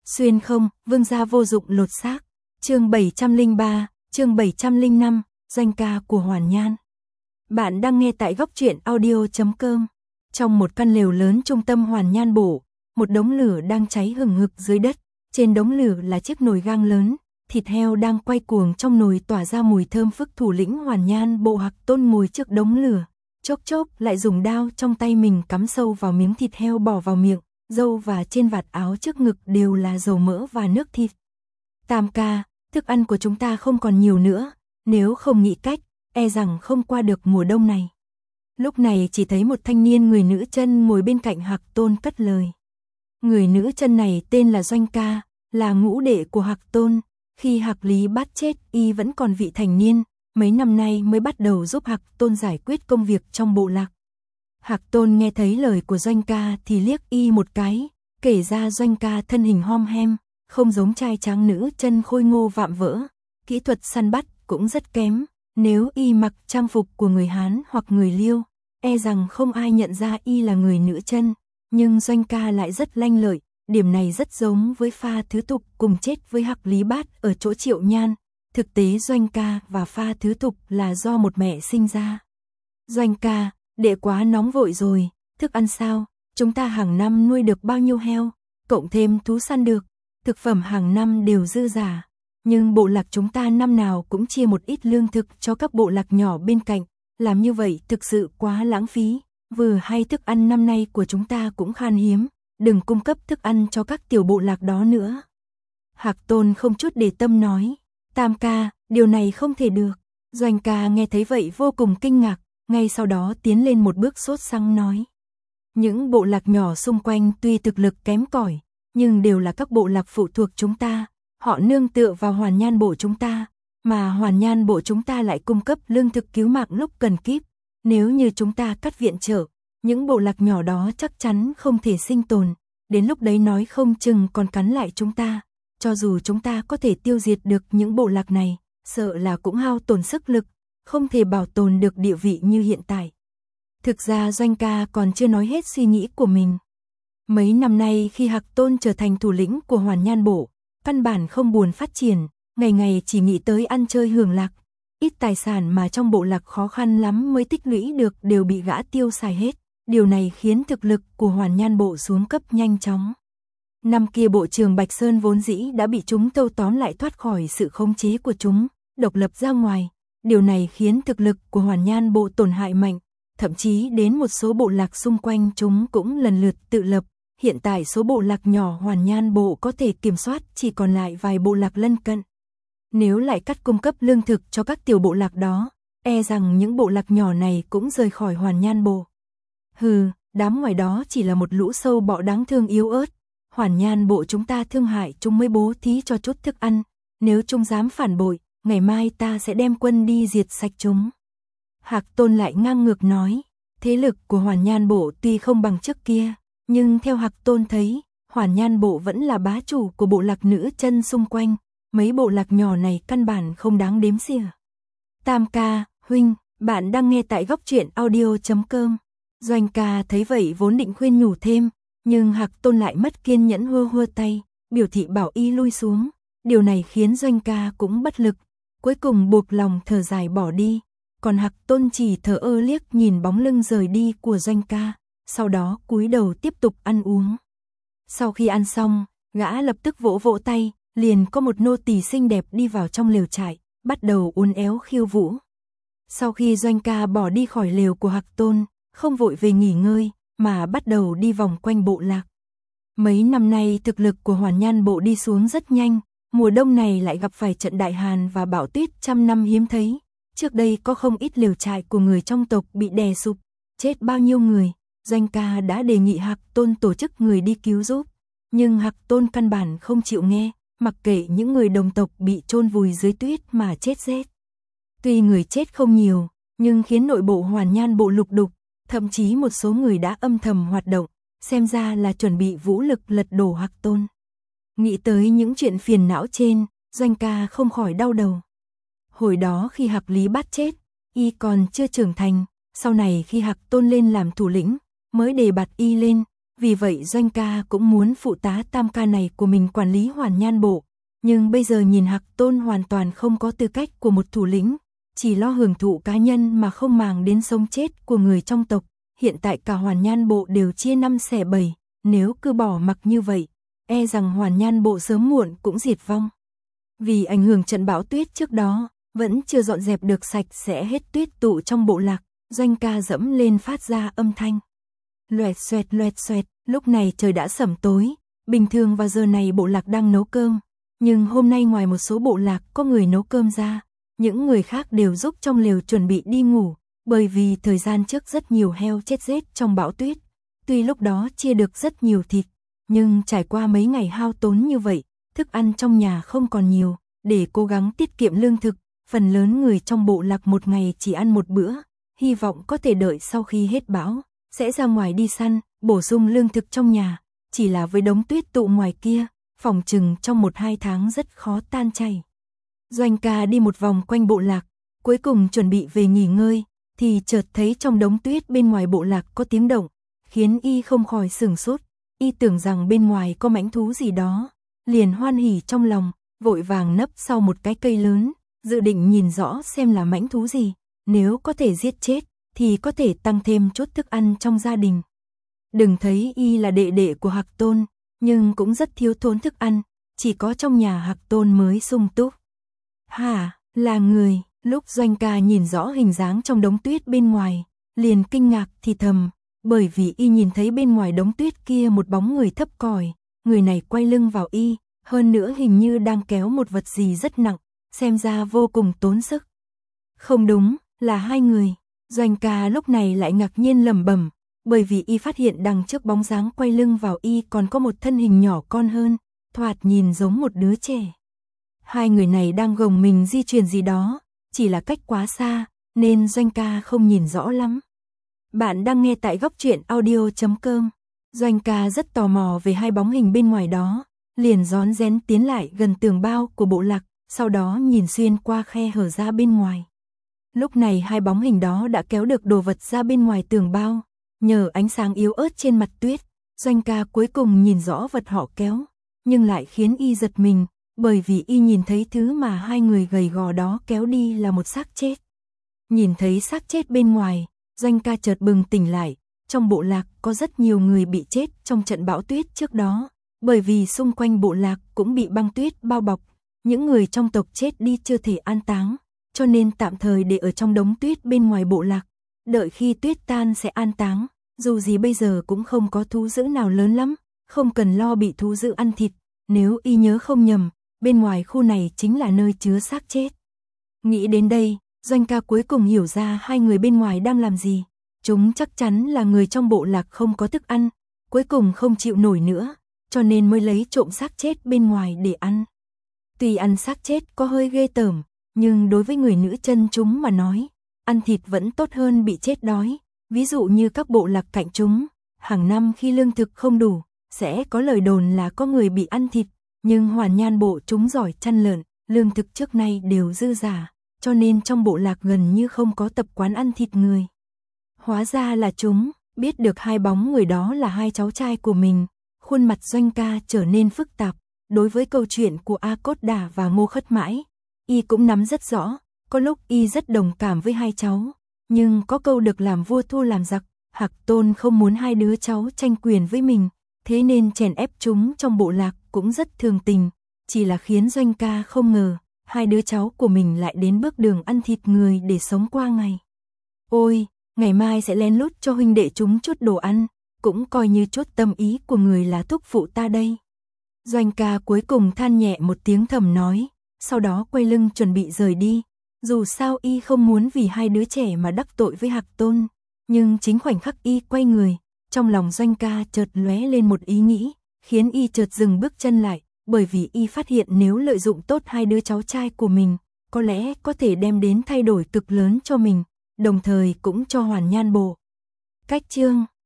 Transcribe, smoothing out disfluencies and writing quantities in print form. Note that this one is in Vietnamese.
Xuyên không, vương gia vô dụng lột xác. Chương 703, chương 705, doanh ca của Hoàn Nhan. Bạn đang nghe tại góc truyện audio.com. Trong một căn lều lớn trung tâm Hoàn Nhan Bộ, một đống lửa đang cháy hừng hực dưới đất. Trên đống lửa là chiếc nồi gang lớn, thịt heo đang quay cuồng trong nồi tỏa ra mùi thơm phức. Thủ lĩnh Hoàn Nhan Bộ Hạc Tôn ngồi trước đống lửa, chốc chốc lại dùng đao trong tay mình cắm sâu vào miếng thịt heo bỏ vào miệng. Dâu và trên vạt áo trước ngực đều là dầu mỡ và nước thịt. Tam ca, thức ăn của chúng ta không còn nhiều nữa, nếu không nghĩ cách, e rằng không qua được mùa đông này. Lúc này chỉ thấy một thanh niên người nữ chân ngồi bên cạnh Hạc Tôn cất lời. Người nữ chân này tên là Doanh Ca, là ngũ đệ của Hạc Tôn. Khi Hạc Lý Bát chết, y vẫn còn vị thành niên, mấy năm nay mới bắt đầu giúp Hạc Tôn giải quyết công việc trong bộ lạc. Hạc Tôn nghe thấy lời của Doanh Ca thì liếc y một cái, kể ra Doanh Ca thân hình hom hem, không giống trai tráng nữ chân khôi ngô vạm vỡ, kỹ thuật săn bắt cũng rất kém, nếu y mặc trang phục của người Hán hoặc người Liêu, e rằng không ai nhận ra y là người nữ chân, nhưng Doanh Ca lại rất lanh lợi, điểm này rất giống với Pha Thứ Thục cùng chết với Hạc Lý Bát ở chỗ Triệu Nhan, thực tế Doanh Ca và Pha Thứ Thục là do một mẹ sinh ra. Doanh Ca, đệ quá nóng vội rồi, thức ăn sao, chúng ta hàng năm nuôi được bao nhiêu heo, cộng thêm thú săn được, thực phẩm hàng năm đều dư giả, nhưng bộ lạc chúng ta năm nào cũng chia một ít lương thực cho các bộ lạc nhỏ bên cạnh, làm như vậy thực sự quá lãng phí, vừa hay thức ăn năm nay của chúng ta cũng khan hiếm, đừng cung cấp thức ăn cho các tiểu bộ lạc đó nữa. Hạc Tôn không chút để tâm nói, Tam ca, điều này không thể được. Doanh Ca nghe thấy vậy vô cùng kinh ngạc, ngay sau đó tiến lên một bước sốt sắng nói. Những bộ lạc nhỏ xung quanh tuy thực lực kém cỏi, nhưng đều là các bộ lạc phụ thuộc chúng ta, họ nương tựa vào Hoàn Nhan Bộ chúng ta, mà Hoàn Nhan Bộ chúng ta lại cung cấp lương thực cứu mạng lúc cần kíp. Nếu như chúng ta cắt viện trợ, những bộ lạc nhỏ đó chắc chắn không thể sinh tồn, đến lúc đấy nói không chừng còn cắn lại chúng ta, cho dù chúng ta có thể tiêu diệt được những bộ lạc này, sợ là cũng hao tổn sức lực, không thể bảo tồn được địa vị như hiện tại. Thực ra Doanh Ca còn chưa nói hết suy nghĩ của mình. Mấy năm nay khi Hạc Tôn trở thành thủ lĩnh của Hoàn Nhan Bộ, căn bản không buồn phát triển, ngày ngày chỉ nghĩ tới ăn chơi hưởng lạc, ít tài sản mà trong bộ lạc khó khăn lắm mới tích lũy được đều bị gã tiêu xài hết, điều này khiến thực lực của Hoàn Nhan Bộ xuống cấp nhanh chóng. Năm kia bộ trưởng Bạch Sơn vốn dĩ đã bị chúng thâu tóm lại thoát khỏi sự khống chế của chúng, độc lập ra ngoài. Điều này khiến thực lực của Hoàn Nhan Bộ tổn hại mạnh, thậm chí đến một số bộ lạc xung quanh chúng cũng lần lượt tự lập. Hiện tại số bộ lạc nhỏ Hoàn Nhan Bộ có thể kiểm soát chỉ còn lại vài bộ lạc lân cận. Nếu lại cắt cung cấp lương thực cho các tiểu bộ lạc đó, e rằng những bộ lạc nhỏ này cũng rời khỏi Hoàn Nhan Bộ. Hừ, đám ngoài đó chỉ là một lũ sâu bọ đáng thương yếu ớt. Hoàn Nhan Bộ chúng ta thương hại chúng mới bố thí cho chút thức ăn, nếu chúng dám phản bội, ngày mai ta sẽ đem quân đi diệt sạch chúng. Hạc Tôn lại ngang ngược nói, thế lực của Hoàn Nhan Bộ tuy không bằng trước kia, nhưng theo Hạc Tôn thấy, Hoàn Nhan Bộ vẫn là bá chủ của bộ lạc nữ chân xung quanh, mấy bộ lạc nhỏ này căn bản không đáng đếm xỉa. Tam ca, huynh, bạn đang nghe tại góc truyện audio.com. Doanh Ca thấy vậy vốn định khuyên nhủ thêm, nhưng Hạc Tôn lại mất kiên nhẫn hơ hơ tay, biểu thị bảo y lui xuống. Điều này khiến Doanh Ca cũng bất lực, cuối cùng buộc lòng thở dài bỏ đi, còn Hạc Tôn chỉ thở ơ liếc nhìn bóng lưng rời đi của Doanh Ca, sau đó cúi đầu tiếp tục ăn uống. Sau khi ăn xong, gã lập tức vỗ vỗ tay, liền có một nô tỳ xinh đẹp đi vào trong lều trại, bắt đầu uốn éo khiêu vũ. Sau khi Doanh Ca bỏ đi khỏi lều của Hạc Tôn, không vội về nghỉ ngơi, mà bắt đầu đi vòng quanh bộ lạc. Mấy năm nay thực lực của Hoàn Nhan Bộ đi xuống rất nhanh, mùa đông này lại gặp phải trận đại hàn và bão tuyết trăm năm hiếm thấy. Trước đây có không ít lều trại của người trong tộc bị đè sụp, chết bao nhiêu người. Doanh Ca đã đề nghị Hạc Tôn tổ chức người đi cứu giúp, nhưng Hạc Tôn căn bản không chịu nghe, mặc kệ những người đồng tộc bị chôn vùi dưới tuyết mà chết rét. Tuy người chết không nhiều, nhưng khiến nội bộ Hoàn Nhan Bộ lục đục, thậm chí một số người đã âm thầm hoạt động, xem ra là chuẩn bị vũ lực lật đổ Hạc Tôn. Nghĩ tới những chuyện phiền não trên, Doanh Ca không khỏi đau đầu. Hồi đó khi Hạc Lý Bát chết, y còn chưa trưởng thành, sau này khi Hạc Tôn lên làm thủ lĩnh, mới đề bạt y lên, vì vậy Doanh ca cũng muốn phụ tá tam ca này của mình quản lý Hoàn Nhan bộ, nhưng bây giờ nhìn Hạc Tôn hoàn toàn không có tư cách của một thủ lĩnh, chỉ lo hưởng thụ cá nhân mà không màng đến sống chết của người trong tộc. Hiện tại cả Hoàn Nhan bộ đều chia 5 xẻ 7, nếu cứ bỏ mặc như vậy, e rằng Hoàn Nhan bộ sớm muộn cũng diệt vong. Vì ảnh hưởng trận bão tuyết trước đó, vẫn chưa dọn dẹp được sạch sẽ hết tuyết tụ trong bộ lạc, Doanh ca dẫm lên phát ra âm thanh. Loẹt xoẹt, lúc này trời đã sẩm tối, bình thường vào giờ này bộ lạc đang nấu cơm, nhưng hôm nay ngoài một số bộ lạc có người nấu cơm ra, những người khác đều giúp trong lều chuẩn bị đi ngủ, bởi vì thời gian trước rất nhiều heo chết rét trong bão tuyết, tuy lúc đó chia được rất nhiều thịt, nhưng trải qua mấy ngày hao tốn như vậy, thức ăn trong nhà không còn nhiều, để cố gắng tiết kiệm lương thực, phần lớn người trong bộ lạc một ngày chỉ ăn một bữa, hy vọng có thể đợi sau khi hết bão, sẽ ra ngoài đi săn, bổ sung lương thực trong nhà, chỉ là với đống tuyết tụ ngoài kia, phòng chừng trong 1-2 tháng rất khó tan chảy. Doanh ca đi một vòng quanh bộ lạc, cuối cùng chuẩn bị về nghỉ ngơi, thì chợt thấy trong đống tuyết bên ngoài bộ lạc có tiếng động, khiến y không khỏi sửng sốt, y tưởng rằng bên ngoài có mãnh thú gì đó, liền hoan hỉ trong lòng, vội vàng nấp sau một cái cây lớn, dự định nhìn rõ xem là mãnh thú gì, nếu có thể giết chết, thì có thể tăng thêm chút thức ăn trong gia đình. Đừng thấy y là đệ đệ của Hạc Tôn, nhưng cũng rất thiếu thốn thức ăn, chỉ có trong nhà Hạc Tôn mới sung túc. Hả, là người, lúc Doanh ca nhìn rõ hình dáng trong đống tuyết bên ngoài, liền kinh ngạc thì thầm, bởi vì y nhìn thấy bên ngoài đống tuyết kia một bóng người thấp còi, người này quay lưng vào y, hơn nữa hình như đang kéo một vật gì rất nặng, xem ra vô cùng tốn sức. Không đúng, là hai người. Doanh ca lúc này lại ngạc nhiên lẩm bẩm, bởi vì y phát hiện đằng trước bóng dáng quay lưng vào y còn có một thân hình nhỏ con hơn, thoạt nhìn giống một đứa trẻ. Hai người này đang gồng mình di chuyển gì đó, chỉ là cách quá xa, nên Doanh ca không nhìn rõ lắm. Bạn đang nghe tại góc truyện audio.com. Doanh ca rất tò mò về hai bóng hình bên ngoài đó, liền rón rén tiến lại gần tường bao của bộ lạc, sau đó nhìn xuyên qua khe hở ra bên ngoài. Lúc này hai bóng hình đó đã kéo được đồ vật ra bên ngoài tường bao, nhờ ánh sáng yếu ớt trên mặt tuyết, Doanh ca cuối cùng nhìn rõ vật họ kéo, nhưng lại khiến y giật mình, bởi vì y nhìn thấy thứ mà hai người gầy gò đó kéo đi là một xác chết. Nhìn thấy xác chết bên ngoài, Doanh ca chợt bừng tỉnh lại, trong bộ lạc có rất nhiều người bị chết trong trận bão tuyết trước đó, bởi vì xung quanh bộ lạc cũng bị băng tuyết bao bọc, những người trong tộc chết đi chưa thể an táng, cho nên tạm thời để ở trong đống tuyết bên ngoài bộ lạc, đợi khi tuyết tan sẽ an táng, dù gì bây giờ cũng không có thú dữ nào lớn lắm, không cần lo bị thú dữ ăn thịt, nếu y nhớ không nhầm, bên ngoài khu này chính là nơi chứa xác chết. Nghĩ đến đây, Doanh ca cuối cùng hiểu ra hai người bên ngoài đang làm gì, chúng chắc chắn là người trong bộ lạc không có thức ăn, cuối cùng không chịu nổi nữa, cho nên mới lấy trộm xác chết bên ngoài để ăn. Tuy ăn xác chết có hơi ghê tởm, nhưng đối với người nữ chân chúng mà nói, ăn thịt vẫn tốt hơn bị chết đói. Ví dụ như các bộ lạc cạnh chúng, hàng năm khi lương thực không đủ, sẽ có lời đồn là có người bị ăn thịt, nhưng Hoàn Nhan bộ chúng giỏi chăn lợn, lương thực trước nay đều dư giả, cho nên trong bộ lạc gần như không có tập quán ăn thịt người. Hóa ra là chúng, biết được hai bóng người đó là hai cháu trai của mình, khuôn mặt Doanh ca trở nên phức tạp, đối với câu chuyện của A Cốt Đả và Ngô Khất Mãi, y cũng nắm rất rõ, có lúc y rất đồng cảm với hai cháu. Nhưng có câu được làm vua thua làm giặc, Hạc Tôn không muốn hai đứa cháu tranh quyền với mình, thế nên chèn ép chúng trong bộ lạc cũng rất thường tình, chỉ là khiến Doanh ca không ngờ, hai đứa cháu của mình lại đến bước đường ăn thịt người để sống qua ngày. Ôi, ngày mai sẽ lén lút cho huynh đệ chúng chút đồ ăn, cũng coi như chút tâm ý của người là thúc phụ ta đây. Doanh ca cuối cùng than nhẹ một tiếng thầm nói, sau đó quay lưng chuẩn bị rời đi. Dù sao y không muốn vì hai đứa trẻ mà đắc tội với Hạc Tôn, nhưng chính khoảnh khắc y quay người, trong lòng Doanh ca chợt lóe lên một ý nghĩ, khiến y chợt dừng bước chân lại, bởi vì y phát hiện nếu lợi dụng tốt hai đứa cháu trai của mình, có lẽ có thể đem đến thay đổi cực lớn cho mình, đồng thời cũng cho Hoàn Nhan bộ. Cách chương